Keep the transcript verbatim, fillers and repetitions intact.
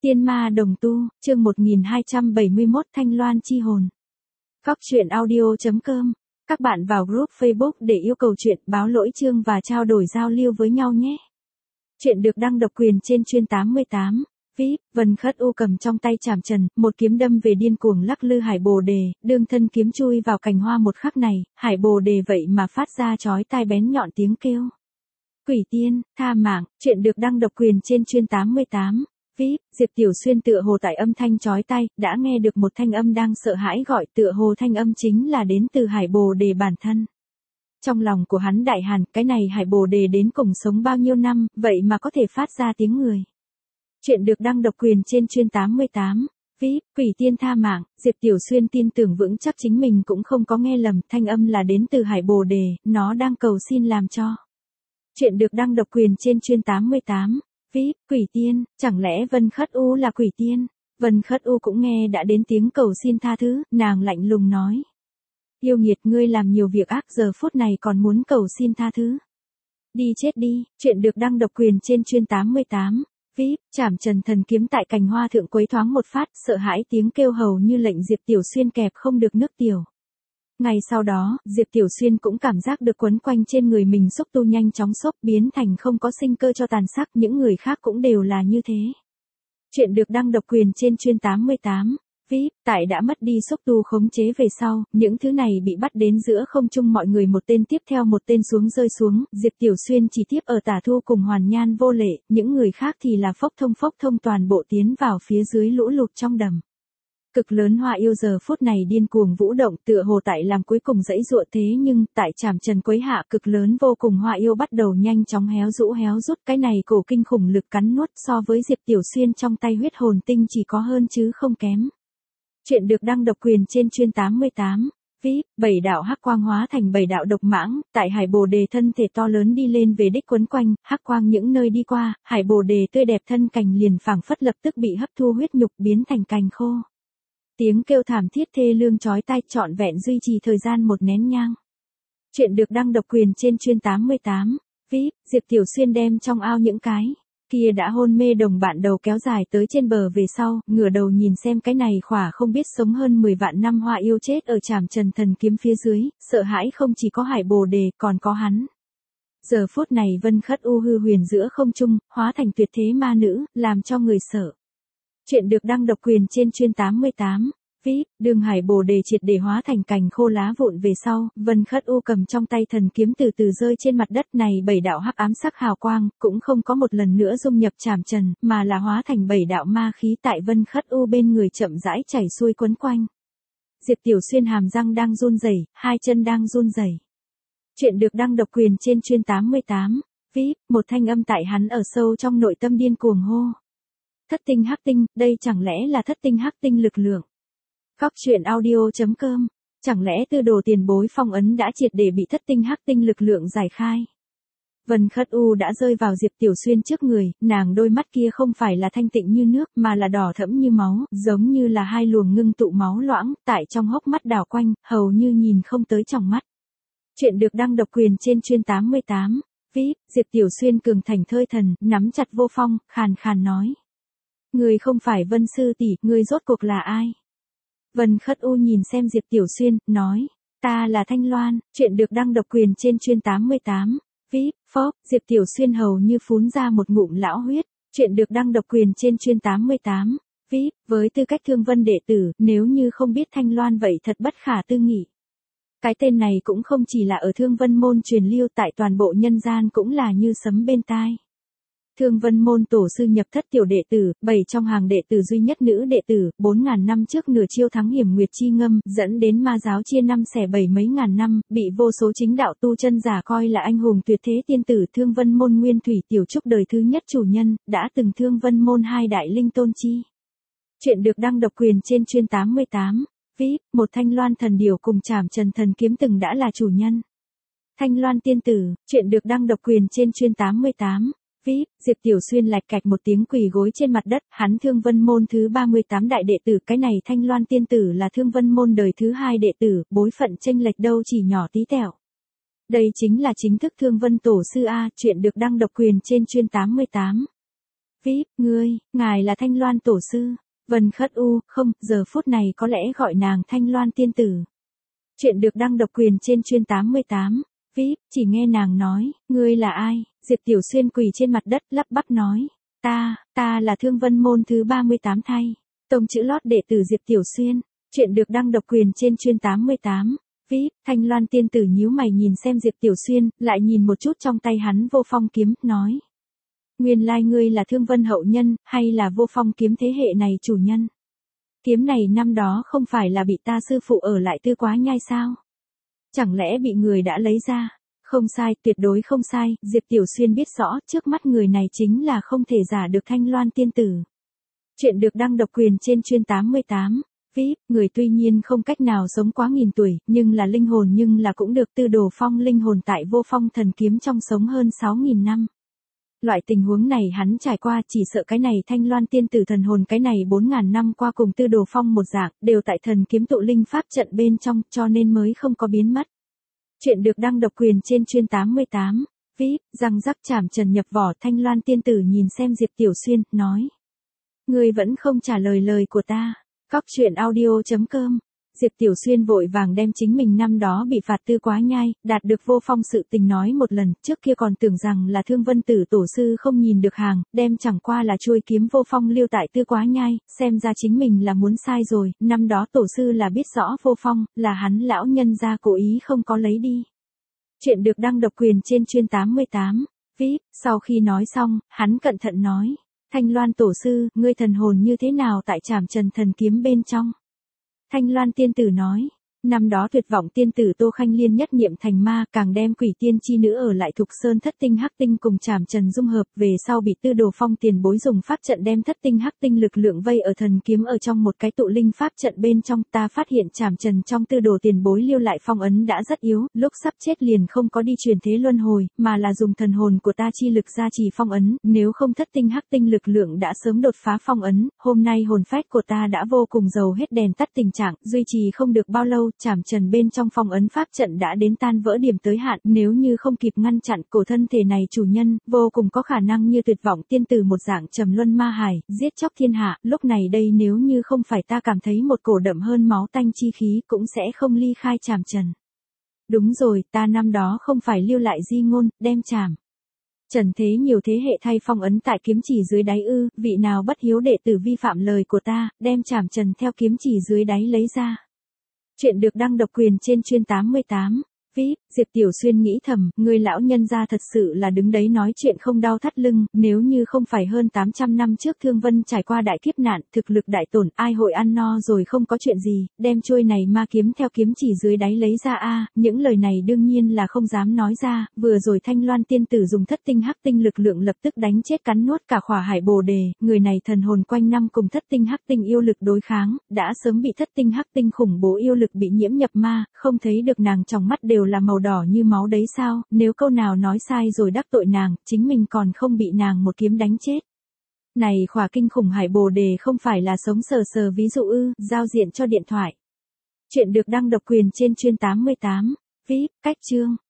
Tiên ma đồng tu, chương một nghìn hai trăm bảy mươi mốt Thanh Loan chi hồn. Góc truyện audio chấm com. Các bạn vào group Facebook để yêu cầu chuyện, báo lỗi chương và trao đổi giao lưu với nhau nhé. Chuyện được đăng độc quyền trên chuyên tám mươi tám. vê i pê, Vân Khất U cầm trong tay chảm trần, một kiếm đâm về điên cuồng lắc lư Hải Bồ Đề, đương thân kiếm chui vào cành hoa một khắc này, Hải Bồ Đề vậy mà phát ra chói tai bén nhọn tiếng kêu. Quỷ tiên, tha mạng, chuyện được đăng độc quyền trên chuyên tám mươi tám. vê i pê, Diệp Tiểu Xuyên tựa hồ tại âm thanh chói tai, đã nghe được một thanh âm đang sợ hãi gọi, tựa hồ thanh âm chính là đến từ Hải Bồ Đề bản thân. Trong lòng của hắn đại hàn, cái này Hải Bồ Đề đến cùng sống bao nhiêu năm, vậy mà có thể phát ra tiếng người. Chuyện được đăng độc quyền trên chuyên tám mươi tám. vê i pê, quỷ tiên tha mạng, Diệp Tiểu Xuyên tin tưởng vững chắc chính mình cũng không có nghe lầm, thanh âm là đến từ Hải Bồ Đề, nó đang cầu xin làm cho. Chuyện được đăng độc quyền trên chuyên tám mươi tám. vê i pê, quỷ tiên, chẳng lẽ Vân Khất U là quỷ tiên? Vân Khất U cũng nghe đã đến tiếng cầu xin tha thứ, nàng lạnh lùng nói. Yêu nghiệt, ngươi làm nhiều việc ác, giờ phút này còn muốn cầu xin tha thứ. Đi chết đi, chuyện được đăng độc quyền trên chuyên tám mươi tám. vê i pê, chảm trần thần kiếm tại cành hoa thượng quấy thoáng một phát, sợ hãi tiếng kêu hầu như lệnh Diệp Tiểu Xuyên kẹp không được nước tiểu. Ngay sau đó, Diệp Tiểu Xuyên cũng cảm giác được quấn quanh trên người mình xúc tu nhanh chóng xốp biến thành không có sinh cơ cho tàn sắc, những người khác cũng đều là như thế. Chuyện được đăng độc quyền trên chuyên tám mươi tám. vê i pê, tại đã mất đi xúc tu khống chế về sau, những thứ này bị bắt đến giữa không trung, mọi người một tên tiếp theo một tên xuống rơi xuống, Diệp Tiểu Xuyên chỉ tiếp ở Tả Thu cùng Hoàn Nhan Vô Lệ, những người khác thì là phốc thông phốc thông toàn bộ tiến vào phía dưới lũ lụt trong đầm. Cực lớn hoa yêu giờ phút này điên cuồng vũ động, tựa hồ tại làm cuối cùng dãy dụa, thế nhưng tại chảm trần quấy hạ, cực lớn vô cùng hoa yêu bắt đầu nhanh chóng héo rũ héo rút, cái này cổ kinh khủng lực cắn nuốt so với Diệp Tiểu Xuyên trong tay huyết hồn tinh chỉ có hơn chứ không kém. Chuyện được đăng độc quyền trên chuyên tám mươi tám. vê i pê, bảy đạo hắc quang hóa thành bảy đạo độc mãng, tại Hải Bồ Đề thân thể to lớn đi lên về đích quấn quanh, hắc quang những nơi đi qua, Hải Bồ Đề tươi đẹp thân cành liền phảng phất lập tức bị hấp thu huyết nhục biến thành cành khô. Tiếng kêu thảm thiết thê lương chói tai trọn vẹn duy trì thời gian một nén nhang. Chuyện được đăng độc quyền trên chuyên tám mươi tám. vê i pê, Diệp Tiểu Xuyên đem trong ao những cái kia đã hôn mê đồng bạn đầu kéo dài tới trên bờ về sau, ngửa đầu nhìn xem cái này khỏa không biết sống hơn mười vạn năm hoa yêu chết ở chảm trần thần kiếm phía dưới, sợ hãi không chỉ có Hải Bồ Đề còn có hắn. Giờ phút này Vân Khất U hư huyền giữa không trung, hóa thành tuyệt thế ma nữ, làm cho người sợ. Chuyện được đăng độc quyền trên chuyên tám mươi tám. vê i pê, đường Hải Bồ Đề triệt để hóa thành cành khô lá vụn về sau, Vân Khất U cầm trong tay thần kiếm từ từ rơi trên mặt đất này, bảy đạo hắc ám sắc hào quang, cũng không có một lần nữa dung nhập chảm trần, mà là hóa thành bảy đạo ma khí tại Vân Khất U bên người chậm rãi chảy xuôi quấn quanh. Diệp Tiểu Xuyên hàm răng đang run rẩy, hai chân đang run rẩy. Chuyện được đăng độc quyền trên chuyên tám mươi tám. vê i pê, một thanh âm tại hắn ở sâu trong nội tâm điên cuồng hô. Thất tinh hắc tinh, đây chẳng lẽ là thất tinh hắc tinh lực lượng? Góc truyện audio chấm com. Chẳng lẽ tư đồ tiền bối phong ấn đã triệt để bị thất tinh hắc tinh lực lượng giải khai? Vân Khất U đã rơi vào Diệp Tiểu Xuyên trước người, nàng đôi mắt kia không phải là thanh tịnh như nước mà là đỏ thẫm như máu, giống như là hai luồng ngưng tụ máu loãng, tại trong hốc mắt đảo quanh, hầu như nhìn không tới trong mắt. Chuyện được đăng độc quyền trên chuyên tám mươi tám. vê i pê, Diệp Tiểu Xuyên cường thành thơi thần, nắm chặt vô phong, khàn khàn nói. Người không phải Vân Sư tỷ, người rốt cuộc là ai? Vân Khất U nhìn xem Diệp Tiểu Xuyên, nói. Ta là Thanh Loan, chuyện được đăng độc quyền trên chuyên tám mươi tám. vê i pê, phốc, Diệp Tiểu Xuyên hầu như phún ra một ngụm lão huyết. Chuyện được đăng độc quyền trên chuyên tám mươi tám. vê i pê, với tư cách Thương Vân đệ tử, nếu như không biết Thanh Loan vậy thật bất khả tư nghị. Cái tên này cũng không chỉ là ở Thương Vân môn truyền lưu, tại toàn bộ nhân gian cũng là như sấm bên tai. Thương Vân môn tổ sư nhập thất tiểu đệ tử, bảy trong hàng đệ tử duy nhất nữ đệ tử, bốn ngàn năm trước nửa chiêu thắng hiểm nguyệt chi ngâm, dẫn đến ma giáo chia năm xẻ bảy mấy ngàn năm, bị vô số chính đạo tu chân giả coi là anh hùng tuyệt thế tiên tử. Thương Vân môn nguyên thủy tiểu trúc đời thứ nhất chủ nhân, đã từng Thương Vân môn hai đại linh tôn chi. Chuyện được đăng độc quyền trên chuyên tám mươi tám. vê i pê, một Thanh Loan thần điểu cùng chảm trần thần kiếm từng đã là chủ nhân. Thanh Loan tiên tử, chuyện được đăng độc quyền trên chuyên tám mươi tám. vê i pê, Diệp Tiểu Xuyên lạch cạch một tiếng quỳ gối trên mặt đất, hắn Thương Vân môn thứ ba mươi tám đại đệ tử, cái này Thanh Loan tiên tử là Thương Vân môn đời thứ hai đệ tử, bối phận chênh lệch đâu chỉ nhỏ tí tẹo. Đây chính là chính thức Thương Vân tổ sư a, chuyện được đăng độc quyền trên chuyên tám mươi tám. vê i pê, ngươi, ngài là Thanh Loan tổ sư. Vân Khất U, không, giờ phút này có lẽ gọi nàng Thanh Loan tiên tử. Chuyện được đăng độc quyền trên chuyên tám mươi tám. vê i pê, chỉ nghe nàng nói, ngươi là ai? Diệp Tiểu Xuyên quỳ trên mặt đất lắp bắp nói, ta, ta là Thương Vân môn thứ ba mươi tám thay. Tông chữ lót đệ tử Diệp Tiểu Xuyên. Chuyện được đăng độc quyền trên chuyên tám mươi tám. vê i pê, Thanh Loan tiên tử nhíu mày nhìn xem Diệp Tiểu Xuyên, lại nhìn một chút trong tay hắn vô phong kiếm, nói. Nguyên lai ngươi là Thương Vân hậu nhân, hay là vô phong kiếm thế hệ này chủ nhân? Kiếm này năm đó không phải là bị ta sư phụ ở lại Tư Quá Nhai sao? Chẳng lẽ bị người đã lấy ra? Không sai, tuyệt đối không sai, Diệp Tiểu Xuyên biết rõ trước mắt người này chính là không thể giả được Thanh Loan tiên tử. Chuyện được đăng độc quyền trên chuyên tám mươi tám. vê i pê, người tuy nhiên không cách nào sống quá nghìn tuổi, nhưng là linh hồn nhưng là cũng được Tư Đồ Phong linh hồn tại vô phong thần kiếm trong sống hơn sáu nghìn năm. Loại tình huống này hắn trải qua, chỉ sợ cái này Thanh Loan tiên tử thần hồn cái này bốn ngàn năm qua cùng Tư Đồ Phong một dạng, đều tại thần kiếm tụ linh pháp trận bên trong, cho nên mới không có biến mất. Chuyện được đăng độc quyền trên chuyên tám mươi tám. vê i pê, răng rắc chảm trần nhập vỏ, Thanh Loan tiên tử nhìn xem Diệp Tiểu Xuyên, nói. Ngươi vẫn không trả lời lời của ta. Cóc truyện audio chấm com. Diệp Tiểu Xuyên vội vàng đem chính mình năm đó bị phạt Tư Quá Nhai, đạt được vô phong sự tình nói một lần, trước kia còn tưởng rằng là Thương Vân tử tổ sư không nhìn được hàng, đem chẳng qua là chuôi kiếm vô phong lưu tại Tư Quá Nhai, xem ra chính mình là muốn sai rồi, năm đó tổ sư là biết rõ vô phong, là hắn lão nhân gia cố ý không có lấy đi. Chuyện được đăng độc quyền trên chuyên tám mươi tám. vê i pê, sau khi nói xong, hắn cẩn thận nói, Thanh Loan tổ sư, ngươi thần hồn như thế nào tại trảm trần thần kiếm bên trong? Thanh Loan tiên tử nói, năm đó tuyệt vọng tiên tử Tô Khanh Liên nhất niệm thành ma, càng đem quỷ tiên chi nữ ở lại Thục Sơn thất tinh hắc tinh cùng trảm trần dung hợp, về sau bị Tư Đồ Phong tiền bối dùng pháp trận đem thất tinh hắc tinh lực lượng vây ở thần kiếm ở trong một cái tụ linh pháp trận bên trong, ta phát hiện trảm trần trong Tư Đồ tiền bối lưu lại phong ấn đã rất yếu, lúc sắp chết liền không có đi truyền thế luân hồi, mà là dùng thần hồn của ta chi lực gia trì phong ấn, nếu không thất tinh hắc tinh lực lượng đã sớm đột phá phong ấn, hôm nay hồn phách của ta đã vô cùng dầu hết đèn tắt tình trạng, duy trì không được bao lâu, trảm trần bên trong phong ấn pháp trận đã đến tan vỡ điểm tới hạn, nếu như không kịp ngăn chặn, cổ thân thể này chủ nhân, vô cùng có khả năng như tuyệt vọng tiên tử một dạng trầm luân ma hải, giết chóc thiên hạ, lúc này đây nếu như không phải ta cảm thấy một cổ đậm hơn máu tanh chi khí, cũng sẽ không ly khai trảm trần. Đúng rồi, ta năm đó không phải lưu lại di ngôn, đem trảm trần thế nhiều thế hệ thay phong ấn tại kiếm chỉ dưới đáy ư, vị nào bất hiếu đệ tử vi phạm lời của ta, đem trảm trần theo kiếm chỉ dưới đáy lấy ra. Chuyện được đăng độc quyền trên chuyên tám mươi tám. vê i pê, Diệp Tiểu Xuyên nghĩ thầm, người lão nhân gia thật sự là đứng đấy nói chuyện không đau thắt lưng, nếu như không phải hơn tám trăm năm trước Thương Vân trải qua đại kiếp nạn, thực lực đại tổn, ai hội ăn no rồi không có chuyện gì, đem trôi này ma kiếm theo kiếm chỉ dưới đáy lấy ra a, những lời này đương nhiên là không dám nói ra, vừa rồi Thanh Loan tiên tử dùng thất tinh hắc tinh lực lượng lập tức đánh chết cắn nuốt cả khỏa hải bồ đề, người này thần hồn quanh năm cùng thất tinh hắc tinh yêu lực đối kháng, đã sớm bị thất tinh hắc tinh khủng bố yêu lực bị nhiễm nhập ma, không thấy được nàng trong mắt đều là màu đỏ như máu đấy sao, nếu câu nào nói sai rồi đắc tội nàng, chính mình còn không bị nàng một kiếm đánh chết. Này khỏa kinh khủng hải bồ đề không phải là sống sờ sờ ví dụ ư, giao diện cho điện thoại. Chuyện được đăng độc quyền trên chuyên tám mươi tám. vê i pê, cách chương.